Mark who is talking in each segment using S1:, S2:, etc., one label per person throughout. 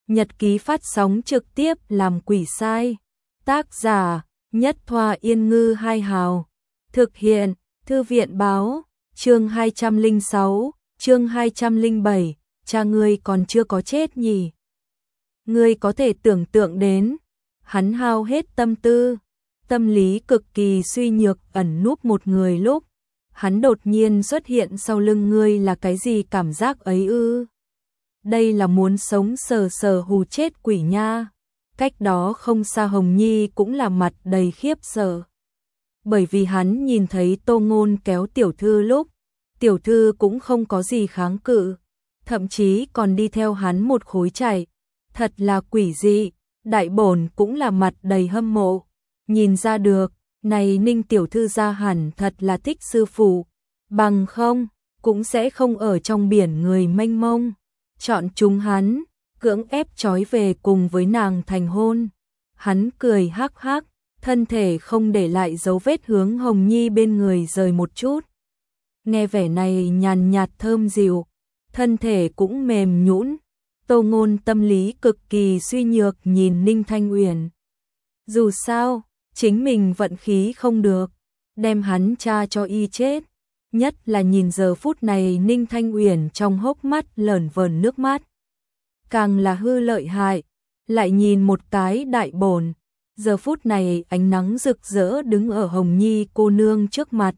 S1: Nhật ký phát sóng trực tiếp làm quỷ sai. Tác giả Nhất Thoa Yên Ngư Hai Hào. Thực hiện Thư viện Báo. Chương 206, chương 207. Cha ngươi còn chưa có chết nhỉ? Ngươi có thể tưởng tượng đến, hắn hao hết tâm tư, tâm lý cực kỳ suy nhược ẩn núp một người lúc, hắn đột nhiên xuất hiện sau lưng ngươi là cái gì cảm giác ấy ư? Đây là muốn sống sờ sờ hù chết quỷ nha. Cách đó không xa Hồng Nhi cũng là mặt đầy khiếp sợ. Bởi vì hắn nhìn thấy Tô Ngôn kéo tiểu thư lúc, tiểu thư cũng không có gì kháng cự, thậm chí còn đi theo hắn một khối chạy. Thật là quỷ dị, đại bổn cũng là mặt đầy hâm mộ. Nhìn ra được, này Ninh tiểu thư ra hẳn thật là thích sư phụ, bằng không, cũng sẽ không ở trong biển người mênh mông. Chọn chúng hắn, cưỡng ép trói về cùng với nàng thành hôn. Hắn cười hắc hắc, thân thể không để lại dấu vết hướng Hồng Nhi bên người rời một chút. Nghe vẻ này nhàn nhạt thơm dịu, thân thể cũng mềm nhũn. Tô Ngôn tâm lý cực kỳ suy nhược nhìn Ninh Thanh Uyển. Dù sao, chính mình vận khí không được, đem hắn cha cho y chết. Nhất là nhìn giờ phút này Ninh Thanh Uyển trong hốc mắt lởn vởn nước mắt. Càng là hư lợi hại, lại nhìn một cái đại bổn. Giờ phút này ánh nắng rực rỡ đứng ở Hồng Nhi cô nương trước mặt.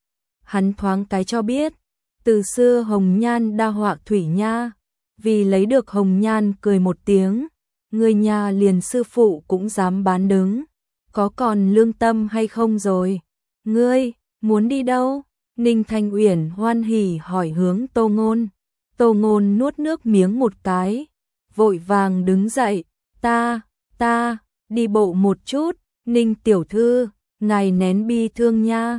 S1: Hắn thoáng cái cho biết, từ xưa Hồng Nhan đa họa thủy nha. Vì lấy được Hồng Nhan cười một tiếng, người nhà liền sư phụ cũng dám bán đứng. Có còn lương tâm hay không rồi? Ngươi, muốn đi đâu? Ninh Thanh Uyển hoan hỉ hỏi hướng Tô Ngôn. Tô Ngôn nuốt nước miếng một cái, vội vàng đứng dậy. Ta, đi bộ một chút. Ninh tiểu thư, ngài nén bi thương nha.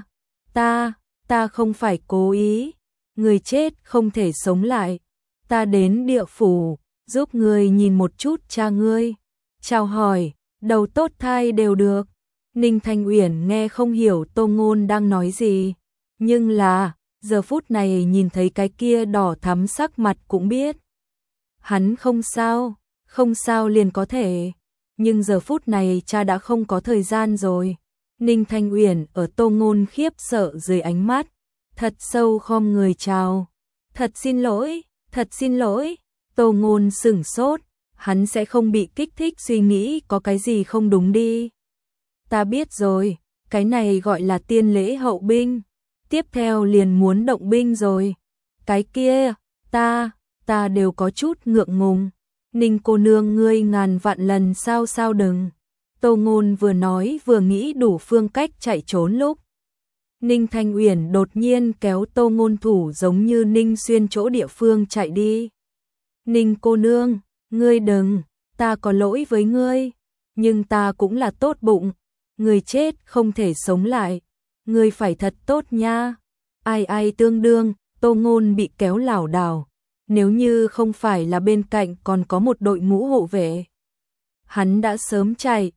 S1: Ta không phải cố ý. Người chết không thể sống lại. Ta đến địa phủ, giúp ngươi nhìn một chút cha ngươi. Chào hỏi, đầu tốt thai đều được. Ninh Thanh Uyển nghe không hiểu Tô Ngôn đang nói gì. Nhưng là, giờ phút này nhìn thấy cái kia đỏ thắm sắc mặt cũng biết. Hắn không sao liền có thể. Nhưng giờ phút này cha đã không có thời gian rồi. Ninh Thanh Uyển ở Tô Ngôn khiếp sợ dưới ánh mắt. Thật sâu khom người chào. Thật xin lỗi. Tô Ngôn sửng sốt. Hắn sẽ không bị kích thích suy nghĩ có cái gì không đúng đi. Ta biết rồi, cái này gọi là tiên lễ hậu binh. Tiếp theo liền muốn động binh rồi. Cái kia, ta đều có chút ngượng ngùng. Ninh cô nương ngươi ngàn vạn lần sao đừng. Tô Ngôn vừa nói vừa nghĩ đủ phương cách chạy trốn lúc. Ninh Thanh Uyển đột nhiên kéo Tô Ngôn thủ giống như Ninh xuyên chỗ địa phương chạy đi. Ninh cô nương, ngươi đừng, ta có lỗi với ngươi, nhưng ta cũng là tốt bụng. Người chết không thể sống lại, ngươi phải thật tốt nha. Ai tương đương, Tô Ngôn bị kéo lảo đảo. Nếu như không phải là bên cạnh còn có một đội ngũ hộ vệ, hắn đã sớm chạy.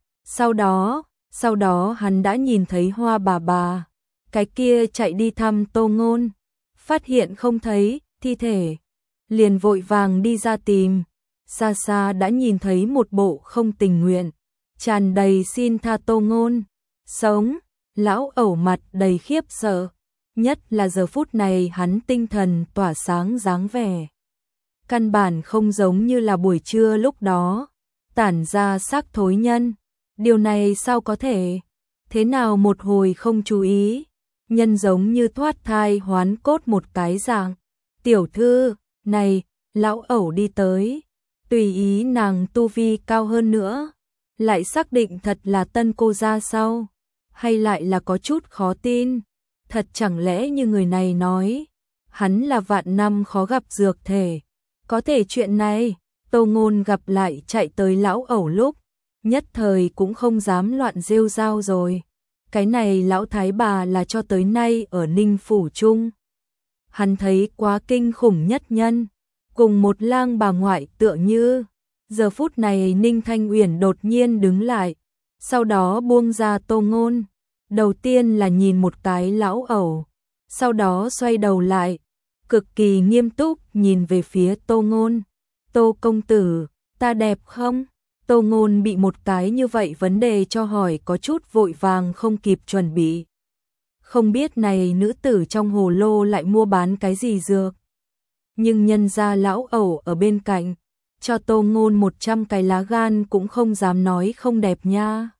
S1: Sau đó hắn đã nhìn thấy Hoa bà. Cái kia chạy đi thăm Tô Ngôn, phát hiện không thấy thi thể, liền vội vàng đi ra tìm. Xa xa đã nhìn thấy một bộ không tình nguyện, tràn đầy xin tha Tô Ngôn. Sống, lão ẩu mặt đầy khiếp sợ, nhất là giờ phút này hắn tinh thần tỏa sáng dáng vẻ. Căn bản không giống như là buổi trưa lúc đó, tản ra sắc thối nhân. Điều này sao có thể? Thế nào một hồi không chú ý, nhân giống như thoát thai hoán cốt một cái dạng. Tiểu thư, này, lão ẩu đi tới, tùy ý nàng tu vi cao hơn nữa, lại xác định thật là tân cô ra sau, hay lại là có chút khó tin. Thật chẳng lẽ như người này nói, hắn là vạn năm khó gặp dược thể. Có thể chuyện này, Tô Ngôn gặp lại chạy tới lão ẩu lúc, nhất thời cũng không dám loạn rêu rao rồi. Cái này lão thái bà là cho tới nay ở Ninh phủ chung. Hắn thấy quá kinh khủng nhất nhân, cùng một lang bà ngoại tựa như. Giờ phút này Ninh Thanh Uyển đột nhiên đứng lại, sau đó buông ra Tô Ngôn. Đầu tiên là nhìn một cái lão ẩu, sau đó xoay đầu lại, cực kỳ nghiêm túc nhìn về phía Tô Ngôn. Tô công tử, Ta đẹp không? Tô Ngôn bị một cái như vậy vấn đề cho hỏi có chút vội vàng không kịp chuẩn bị. Không biết này nữ tử trong hồ lô lại mua bán cái gì dược. Nhưng nhân gia lão ẩu ở bên cạnh, cho Tô Ngôn 100 cái lá gan cũng không dám nói không đẹp nha.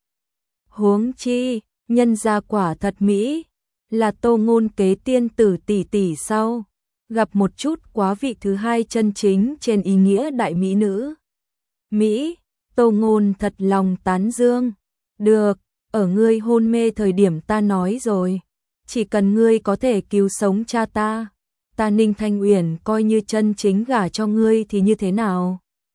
S1: Huống chi, nhân gia quả thật mỹ, là Tô Ngôn kế tiên tử tỷ tỷ sau, gặp một chút quá vị thứ hai chân chính trên ý nghĩa đại mỹ nữ. Mỹ, Tô Ngôn thật lòng tán dương. Được, ở ngươi hôn mê thời điểm ta nói rồi, chỉ cần ngươi có thể cứu sống cha ta, ta Ninh Thanh Uyển coi như chân chính gả cho ngươi thì như thế nào?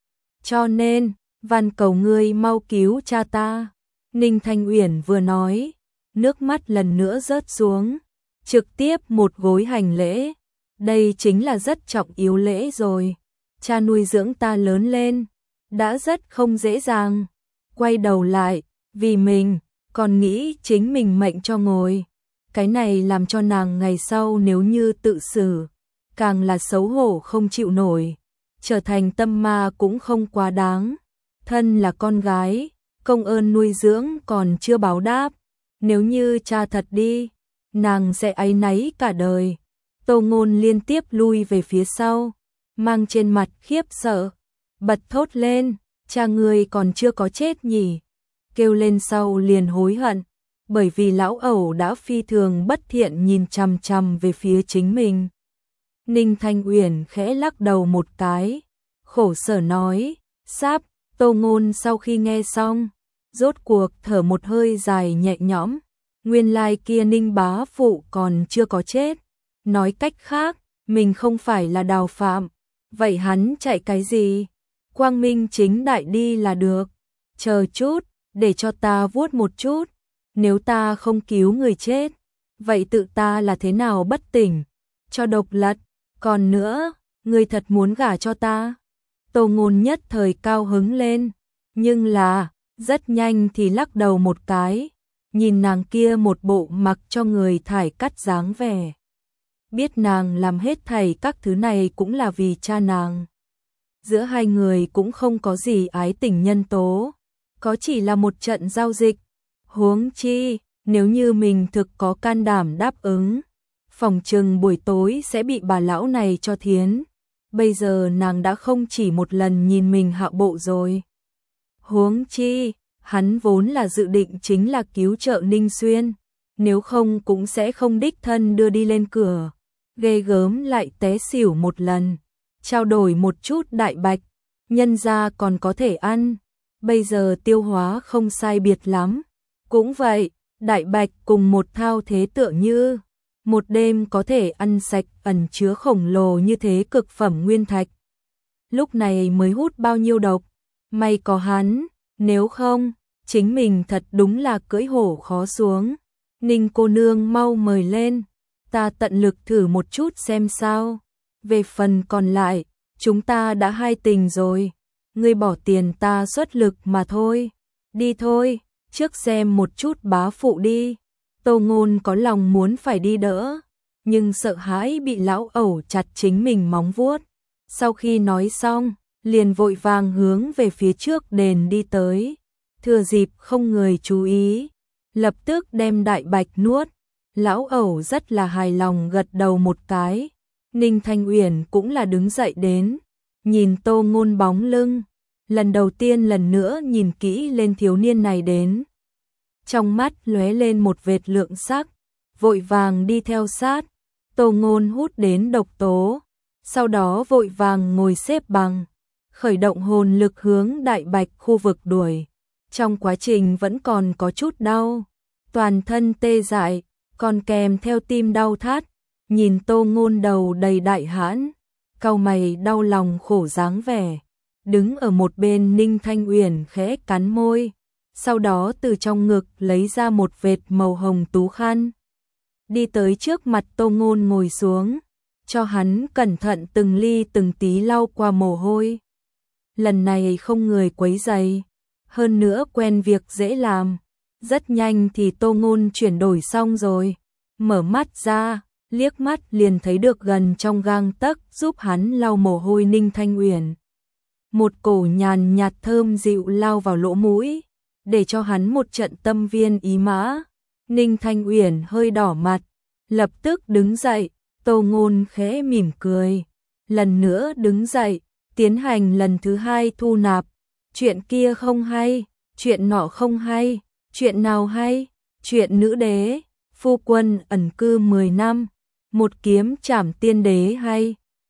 S1: Cho nên, van cầu ngươi mau cứu cha ta. Ninh Thanh Uyển vừa nói, nước mắt lần nữa rớt xuống, trực tiếp một gối hành lễ. Đây chính là rất trọng yếu lễ rồi. Cha nuôi dưỡng ta lớn lên, đã rất không dễ dàng. Quay đầu lại, vì mình, còn nghĩ chính mình mệnh cho ngồi. Cái này làm cho nàng ngày sau nếu như tự xử, càng là xấu hổ không chịu nổi. Trở thành tâm ma cũng không quá đáng. Thân là con gái, công ơn nuôi dưỡng còn chưa báo đáp. Nếu như cha thật đi, nàng sẽ áy náy cả đời. Tô Ngôn liên tiếp lui về phía sau, mang trên mặt khiếp sợ, bật thốt lên, cha ngươi còn chưa có chết nhỉ. Kêu lên sau liền hối hận, bởi vì lão ẩu đã phi thường bất thiện nhìn chằm chằm về phía chính mình. Ninh Thanh Uyển khẽ lắc đầu một cái, khổ sở nói, sáp. Tô Ngôn sau khi nghe xong, rốt cuộc thở một hơi dài nhẹ nhõm, nguyên lai kia Ninh bá phụ còn chưa có chết. Nói cách khác, mình không phải là Đào Phạm, vậy hắn chạy cái gì? Quang minh chính đại đi là được. Chờ chút, để cho ta vuốt một chút, nếu ta không cứu người chết, vậy tự ta là thế nào bất tỉnh, cho độc lật, còn nữa, người thật muốn gả cho ta. Tô Ngôn nhất thời cao hứng lên, nhưng là, rất nhanh thì lắc đầu một cái, nhìn nàng kia một bộ mặc cho người thải cắt dáng vẻ. Biết nàng làm hết thảy các thứ này cũng là vì cha nàng. Giữa hai người cũng không có gì ái tình nhân tố, có chỉ là một trận giao dịch. Huống chi, nếu như mình thực có can đảm đáp ứng, phòng chừng buổi tối sẽ bị bà lão này cho thiến. Bây giờ nàng đã không chỉ một lần nhìn mình hạo bộ rồi. Huống chi, hắn vốn là dự định chính là cứu trợ Ninh Xuyên, nếu không cũng sẽ không đích thân đưa đi lên cửa. Ghê gớm lại té xỉu một lần, trao đổi một chút đại bạch, nhân ra còn có thể ăn, bây giờ tiêu hóa không sai biệt lắm. Cũng vậy, đại bạch cùng một thao thế tựa như, một đêm có thể ăn sạch ẩn chứa khổng lồ như thế cực phẩm nguyên thạch. Lúc này mới hút bao nhiêu độc, may có hắn, nếu không, chính mình thật đúng là cưỡi hổ khó xuống. Ninh cô nương mau mời lên, ta tận lực thử một chút xem sao. Về phần còn lại, chúng ta đã hai tình rồi, ngươi bỏ tiền ta xuất lực mà thôi. Đi thôi, trước xem một chút bá phụ đi. Tô Ngôn có lòng muốn phải đi đỡ, nhưng sợ hãi bị lão ẩu chặt chính mình móng vuốt. Sau khi nói xong, liền vội vàng hướng về phía trước đền đi tới. Thừa dịp không người chú ý, lập tức đem đại bạch nuốt. Lão ẩu rất là hài lòng gật đầu một cái. Ninh Thanh Uyển cũng là đứng dậy đến, nhìn Tô Ngôn bóng lưng, lần đầu tiên lần nữa nhìn kỹ lên thiếu niên này đến. Trong mắt lóe lên một vệt lượng sắc, vội vàng đi theo sát. Tô Ngôn hút đến độc tố, sau đó vội vàng ngồi xếp bằng, khởi động hồn lực hướng đại bạch khu vực đuổi. Trong quá trình vẫn còn có chút đau, toàn thân tê dại, còn kèm theo tim đau thắt. Nhìn Tô Ngôn đầu đầy đại hãn, cau mày đau lòng khổ dáng vẻ. Đứng ở một bên Ninh Thanh Uyển khẽ cắn môi, sau đó từ trong ngực lấy ra một vệt màu hồng tú khăn. Đi tới trước mặt Tô Ngôn ngồi xuống, cho hắn cẩn thận từng ly từng tí lau qua mồ hôi. Lần này không người quấy rầy, hơn nữa quen việc dễ làm. Rất nhanh thì Tô Ngôn chuyển đổi xong rồi, mở mắt ra, liếc mắt liền thấy được gần trong gang tấc giúp hắn lau mồ hôi Ninh Thanh Uyển. một cổ nhàn nhạt thơm dịu lao vào lỗ mũi, để cho hắn một trận tâm viên ý mã. Ninh Thanh Uyển hơi đỏ mặt, lập tức đứng dậy, Tô Ngôn khẽ mỉm cười, lần nữa đứng dậy, tiến hành lần thứ hai thu nạp. Chuyện kia không hay, chuyện nọ không hay, chuyện nào hay? Chuyện nữ đế, phu quân ẩn cư 10 năm, một kiếm trảm tiên đế hay.